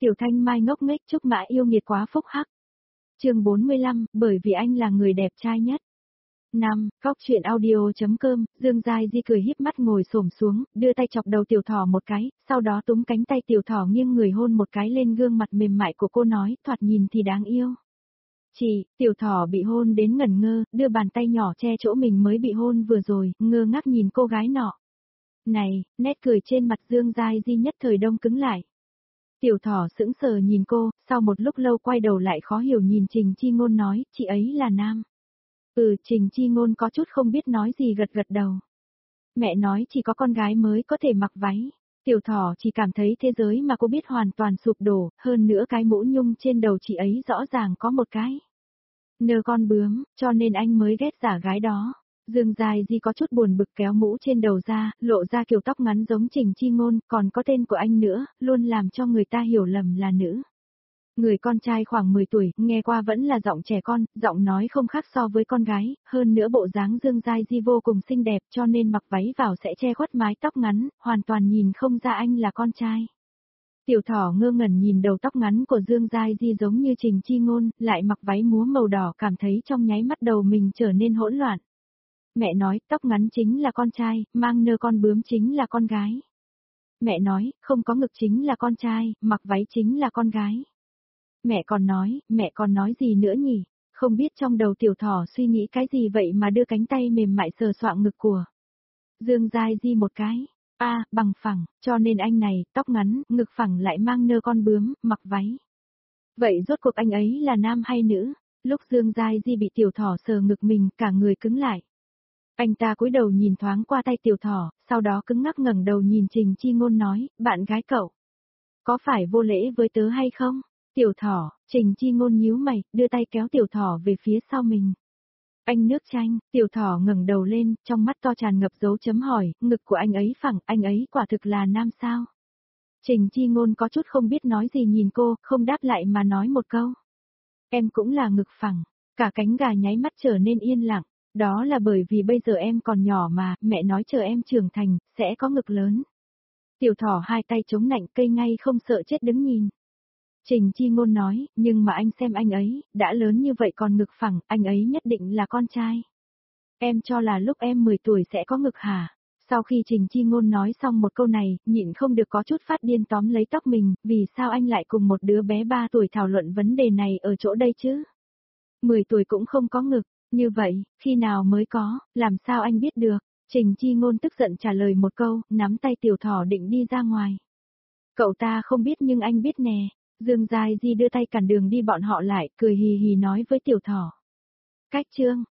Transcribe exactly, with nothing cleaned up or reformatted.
Tiểu Thanh Mai ngốc nghếch Trúc Mã yêu nghiệt quá phúc hắc. Chương bốn mươi lăm, bởi vì anh là người đẹp trai nhất. năm. Cóc truyện audio.com, Dương Giai Di cười híp mắt ngồi xổm xuống, đưa tay chọc đầu tiểu thỏ một cái, sau đó túm cánh tay tiểu thỏ nghiêng người hôn một cái lên gương mặt mềm mại của cô nói, thoạt nhìn thì đáng yêu. Chị, tiểu thỏ bị hôn đến ngẩn ngơ, đưa bàn tay nhỏ che chỗ mình mới bị hôn vừa rồi, ngơ ngác nhìn cô gái nọ. Này, nét cười trên mặt Dương Giai Di nhất thời đông cứng lại. Tiểu thỏ sững sờ nhìn cô, sau một lúc lâu quay đầu lại khó hiểu nhìn Trình Chi Ngôn nói, chị ấy là nam. Ừ, Trình Chi Ngôn có chút không biết nói gì gật gật đầu. Mẹ nói chỉ có con gái mới có thể mặc váy. Tiểu thỏ chỉ cảm thấy thế giới mà cô biết hoàn toàn sụp đổ, hơn nữa cái mũ nhung trên đầu chị ấy rõ ràng có một cái nơ con bướm, cho nên anh mới ghét giả gái đó. Dương Giai Di có chút buồn bực kéo mũ trên đầu ra, lộ ra kiểu tóc ngắn giống Trình Chi Ngôn, còn có tên của anh nữa, luôn làm cho người ta hiểu lầm là nữ. Người con trai khoảng mười tuổi, nghe qua vẫn là giọng trẻ con, giọng nói không khác so với con gái, hơn nữa bộ dáng Dương Giai Di vô cùng xinh đẹp cho nên mặc váy vào sẽ che khuất mái tóc ngắn, hoàn toàn nhìn không ra anh là con trai. Tiểu thỏ ngơ ngẩn nhìn đầu tóc ngắn của Dương Giai Di giống như Trình Chi Ngôn, lại mặc váy múa màu đỏ cảm thấy trong nháy mắt đầu mình trở nên hỗn loạn. Mẹ nói, tóc ngắn chính là con trai, mang nơ con bướm chính là con gái. Mẹ nói, không có ngực chính là con trai, mặc váy chính là con gái. Mẹ còn nói, mẹ còn nói gì nữa nhỉ? Không biết trong đầu tiểu thỏ suy nghĩ cái gì vậy mà đưa cánh tay mềm mại sờ soạng ngực của Dương Giai Di một cái. A, à, bằng phẳng, cho nên anh này, tóc ngắn, ngực phẳng lại mang nơ con bướm, mặc váy. Vậy rốt cuộc anh ấy là nam hay nữ? Lúc Dương Giai Di bị tiểu thỏ sờ ngực mình, cả người cứng lại. Anh ta cúi đầu nhìn thoáng qua tay tiểu thỏ, sau đó cứng ngắc ngẩng đầu nhìn Trình Chi Ngôn nói, bạn gái cậu, có phải vô lễ với tớ hay không? Tiểu thỏ, Trình Chi Ngôn nhíu mày, đưa tay kéo tiểu thỏ về phía sau mình. Anh nước chanh, tiểu thỏ ngẩng đầu lên, trong mắt to tràn ngập dấu chấm hỏi, ngực của anh ấy phẳng, anh ấy quả thực là nam sao? Trình Chi Ngôn có chút không biết nói gì nhìn cô, không đáp lại mà nói một câu. Em cũng là ngực phẳng, cả cánh gà nháy mắt trở nên yên lặng. Đó là bởi vì bây giờ em còn nhỏ mà, mẹ nói chờ em trưởng thành, sẽ có ngực lớn. Tiểu thỏ hai tay chống nạnh cây ngay không sợ chết đứng nhìn. Trình Chi Ngôn nói, nhưng mà anh xem anh ấy, đã lớn như vậy còn ngực phẳng, anh ấy nhất định là con trai. Em cho là lúc em mười tuổi sẽ có ngực hả? Sau khi Trình Chi Ngôn nói xong một câu này, nhịn không được có chút phát điên tóm lấy tóc mình, vì sao anh lại cùng một đứa bé ba tuổi thảo luận vấn đề này ở chỗ đây chứ? mười tuổi cũng không có ngực. Như vậy, khi nào mới có, làm sao anh biết được? Trình Chi Ngôn tức giận trả lời một câu, nắm tay tiểu thỏ định đi ra ngoài. Cậu ta không biết nhưng anh biết nè. Dương Giai Di đưa tay cản đường đi bọn họ lại, cười hì hì nói với tiểu thỏ. Cách chương.